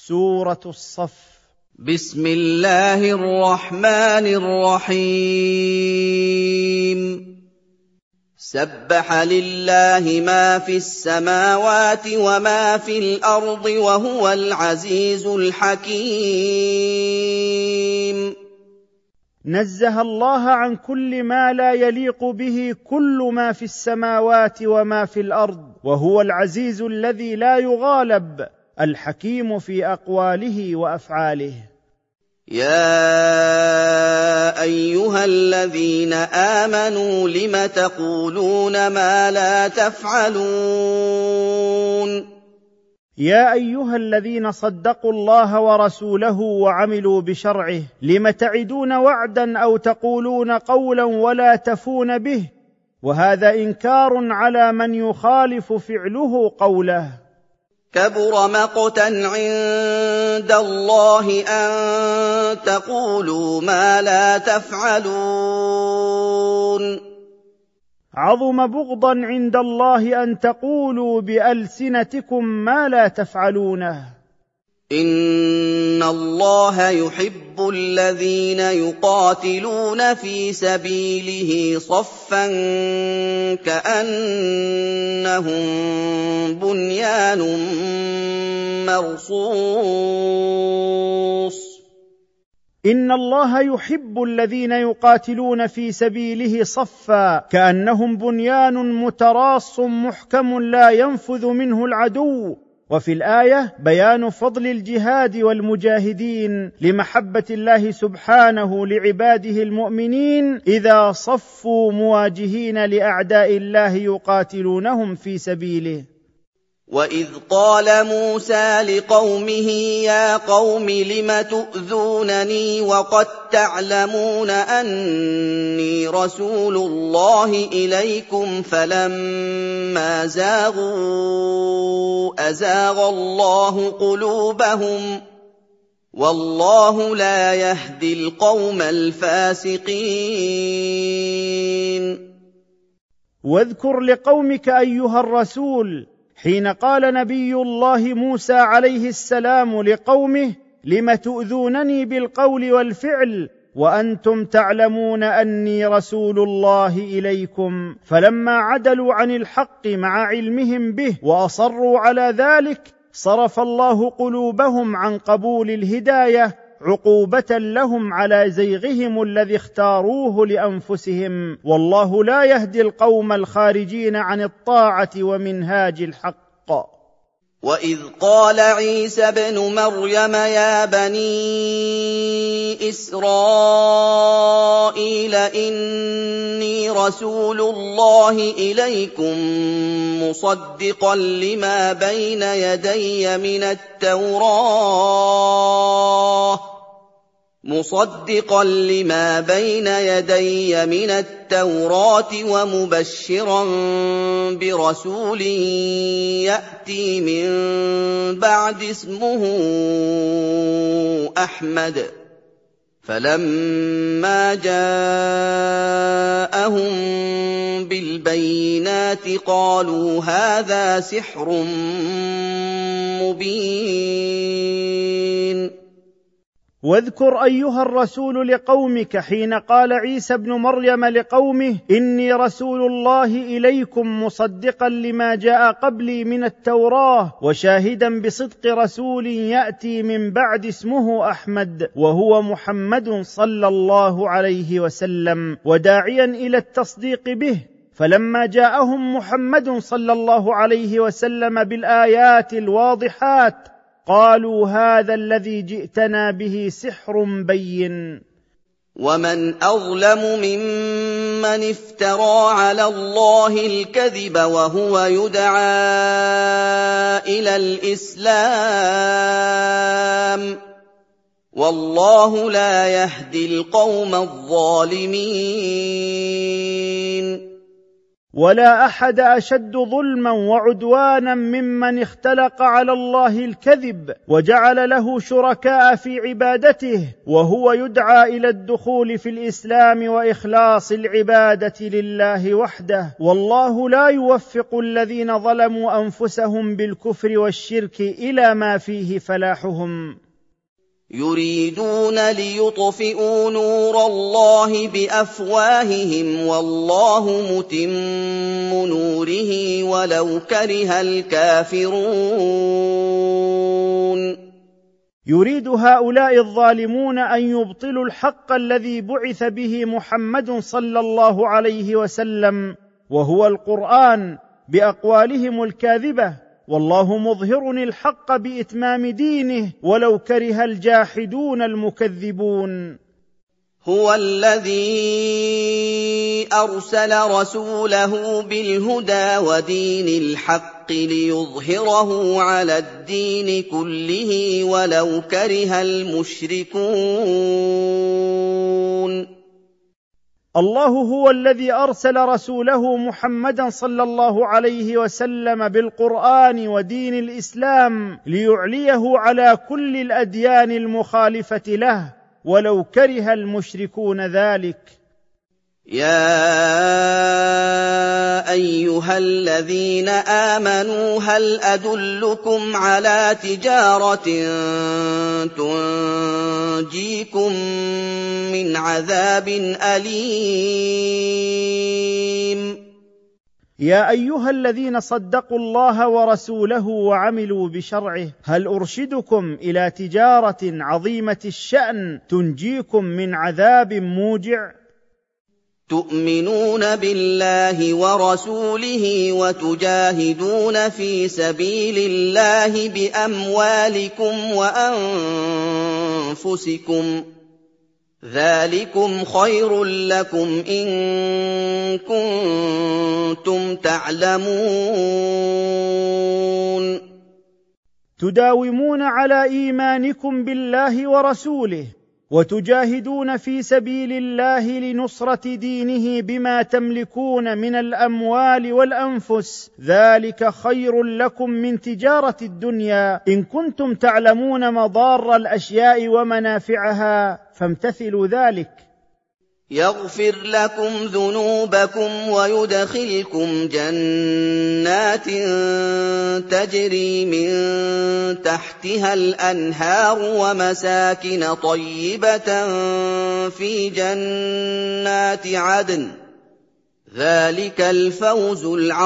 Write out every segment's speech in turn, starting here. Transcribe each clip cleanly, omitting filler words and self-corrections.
سورة الصف. بسم الله الرحمن الرحيم. سبح لله ما في السماوات وما في الأرض وهو العزيز الحكيم. نزه الله عن كل ما لا يليق به كل ما في السماوات وما في الأرض، وهو العزيز الذي لا يغالب، الحكيم في أقواله وأفعاله. يا أيها الذين آمنوا لم تقولون ما لا تفعلون. يا أيها الذين صدقوا الله ورسوله وعملوا بشرعه، لم تعدون وعدا أو تقولون قولا ولا تفون به، وهذا إنكار على من يخالف فعله قوله. كبر مقتا عند الله أن تقولوا ما لا تفعلون. عظم بغضا عند الله أن تقولوا بألسنتكم ما لا تفعلونه. إن الله يحب الذين يقاتلون في سبيله صفا كأنهم بنيان مرصوص. إن الله يحب الذين يقاتلون في سبيله صفا كأنهم بنيان متراص محكم لا ينفذ منه العدو. وفي الآية بيان فضل الجهاد والمجاهدين لمحبة الله سبحانه لعباده المؤمنين إذا صفوا مواجهين لأعداء الله يقاتلونهم في سبيله. وَإِذْ قَالَ مُوسَىٰ لِقَوْمِهِ يَا قَوْمِ لِمَ تُؤْذُونَنِي وَقَد تَّعْلَمُونَ أَنِّي رَسُولُ اللَّهِ إِلَيْكُمْ فَلَمَّا زَاغُوا أَزَاغَ اللَّهُ قُلُوبَهُمْ ۚ وَاللَّهُ لَا يَهْدِي الْقَوْمَ الْفَاسِقِينَ. واذكر لقومك أيها الرسول حين قال نبي الله موسى عليه السلام لقومه: لم تؤذونني بالقول والفعل وأنتم تعلمون أني رسول الله إليكم. فلما عدلوا عن الحق مع علمهم به وأصروا على ذلك صرف الله قلوبهم عن قبول الهداية عقوبة لهم على زيغهم الذي اختاروه لأنفسهم، والله لا يهدي القوم الخارجين عن الطاعة ومنهاج الحق. وَإِذْ قَالَ عِيسَى ابْنُ مَرْيَمَ يَا بَنِي إِسْرَائِيلَ إِنِّي رَسُولُ الله إِلَيْكُم مُّصَدِّقًا لِّمَا بَيْنَ يَدَيَّ مِنَ التَّوْرَاةِ وَمُبَشِّرًا بِرَسُولٍ يَأْتِي مِن بَعْدِي اسْمُهُ أَحْمَدُ ۖ فَلَمَّا جَاءَهُم بِالْبَيِّنَاتِ قَالُوا هَٰذَا سِحْرٌ مُّبِينٌ. واذكر أيها الرسول لقومك حين قال عيسى ابن مريم لقومه: إني رسول الله إليكم مصدقا لما جاء قبلي من التوراة وشاهدا بصدق رسول يأتي من بعد اسمه أحمد، وهو محمد صلى الله عليه وسلم، وداعيا إلى التصديق به. فلما جاءهم محمد صلى الله عليه وسلم بالآيات الواضحات قالوا هذا الذي جئتنا به سحر بين. ومن أظلم ممن افترى على الله الكذب وهو يدعى إلى الإسلام، والله لا يهدي القوم الظالمين. ولا أحد أشد ظلما وعدوانا ممن اختلق على الله الكذب وجعل له شركاء في عبادته وهو يدعى إلى الدخول في الإسلام وإخلاص العبادة لله وحده. والله لا يوفق الذين ظلموا أنفسهم بالكفر والشرك إلى ما فيه فلاحهم. يريدون ليطفئوا نور الله بأفواههم والله متم نوره ولو كره الكافرون. يريد هؤلاء الظالمون أن يبطلوا الحق الذي بعث به محمد صلى الله عليه وسلم وهو القرآن بأقوالهم الكاذبة، والله مظهر الحق بإتمام دينه ولو كره الجاحدون المكذبون. هو الذي أرسل رسوله بالهدى ودين الحق ليظهره على الدين كله ولو كره المشركون. الله هو الذي أرسل رسوله محمدا صلى الله عليه وسلم بالقرآن ودين الإسلام ليعليه على كل الأديان المخالفة له ولو كره المشركون ذلك. يا أيها الذين آمنوا هل أدلكم على تجارة تنجيكم من عذاب أليم. يا أيها الذين صدقوا الله ورسوله وعملوا بشرعه هل أرشدكم إلى تجارة عظيمة الشأن تنجيكم من عذاب موجع؟ تؤمنون بالله ورسوله وتجاهدون في سبيل الله بأموالكم وأنفسكم ذلكم خير لكم إن كنتم تعلمون. تداومون على إيمانكم بالله ورسوله وتجاهدون في سبيل الله لنصرة دينه بما تملكون من الأموال والأنفس ذلك خير لكم من تجارة الدنيا إن كنتم تعلمون مضار الأشياء ومنافعها فامتثلوا ذلك. يغفر لكم ذنوبكم ويدخلكم جنات تجري من تحتها الأنهار ومساكن طيبة في جنات عدن ذلك الفوز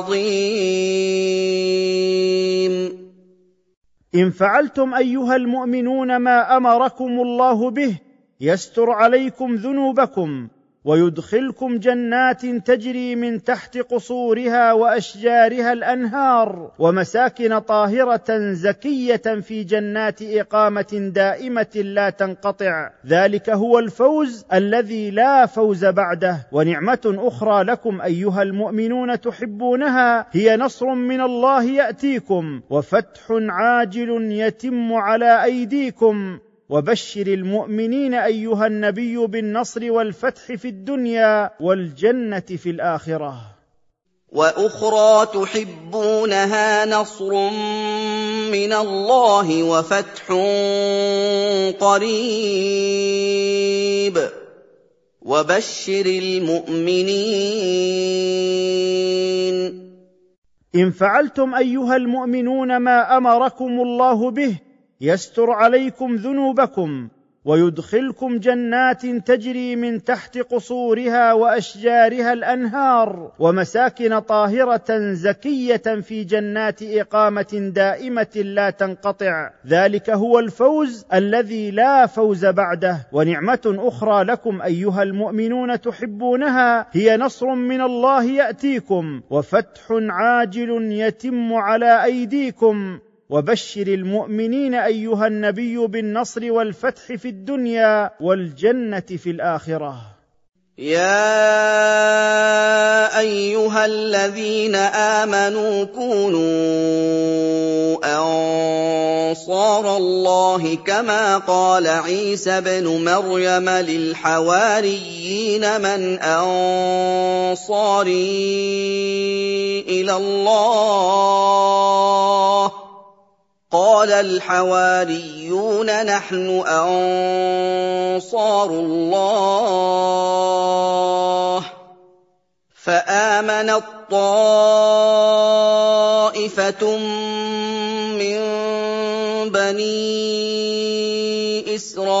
العظيم. إن فعلتم أيها المؤمنون ما أمركم الله به يستر عليكم ذنوبكم ويدخلكم جنات تجري من تحت قصورها وأشجارها الأنهار ومساكن طاهرة زكية في جنات إقامة دائمة لا تنقطع ذلك هو الفوز الذي لا فوز بعده. ونعمة أخرى لكم أيها المؤمنون تحبونها هي نصر من الله يأتيكم وفتح عاجل يتم على أيديكم وبشر المؤمنين أيها النبي بالنصر والفتح في الدنيا والجنة في الآخرة. وأخرى تحبونها نصر من الله وفتح قريب وبشر المؤمنين. إن فعلتم أيها المؤمنون ما أمركم الله به يستر عليكم ذنوبكم ويدخلكم جنات تجري من تحت قصورها وأشجارها الأنهار ومساكن طاهرة زكية في جنات إقامة دائمة لا تنقطع ذلك هو الفوز الذي لا فوز بعده. ونعمة أخرى لكم أيها المؤمنون تحبونها هي نصر من الله يأتيكم وفتح عاجل يتم على أيديكم وبشر المؤمنين أيها النبي بالنصر والفتح في الدنيا والجنة في الآخرة. يَا أَيُّهَا الَّذِينَ آمَنُوا كُونُوا أَنصَارَ اللَّهِ كَمَا قَالَ عِيسَى ابْنُ مَرْيَمَ لِلْحَوَارِيِّينَ مَنْ أَنصَارِي إِلَى اللَّهِ ۖ قَالَ الْحَوَارِيُّونَ نَحْنُ أَنصَارُ اللَّهِ ۖ فَآمَنَت طَّائِفَةٌ مِّن بَنِي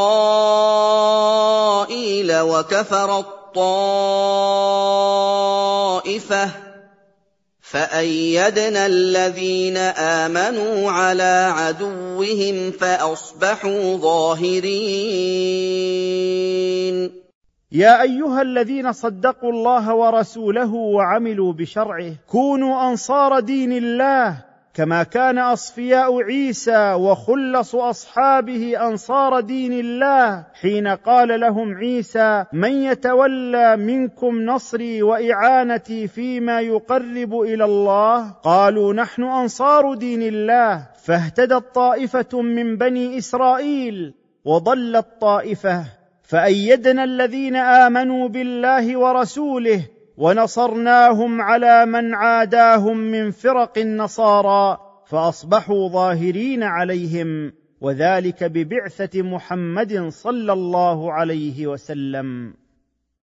إِسْرَائِيلَ وَكَفَرَت طَّائِفَةٌ فَأَيَّدْنَا الَّذِينَ آمَنُوا عَلَىٰ عَدُوِّهِمْ فَأَصْبَحُوا ظَاهِرِينَ يا ايها الذين صدقوا الله ورسوله وعملوا بشرعه كونوا انصار دين الله كما كان اصفياء عيسى وخلص اصحابه انصار دين الله حين قال لهم عيسى من يتولى منكم نصري واعانتي فيما يقرب الى الله قالوا نحن انصار دين الله فاهتدت طائفه من بني اسرائيل وضلت طائفه فأيدنا الذين آمنوا بالله ورسوله ونصرناهم على من عاداهم من فرق النصارى فأصبحوا ظاهرين عليهم وذلك ببعثة محمد صلى الله عليه وسلم.